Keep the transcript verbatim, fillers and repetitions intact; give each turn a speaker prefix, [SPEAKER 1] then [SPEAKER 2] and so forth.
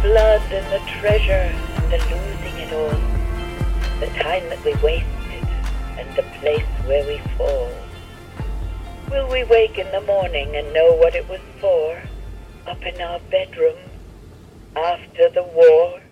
[SPEAKER 1] blood and the treasure and the losing it all, the time that we wasted and the place where we fall. Will we wake in the morning and know what it was for, up in our bedroom after the war?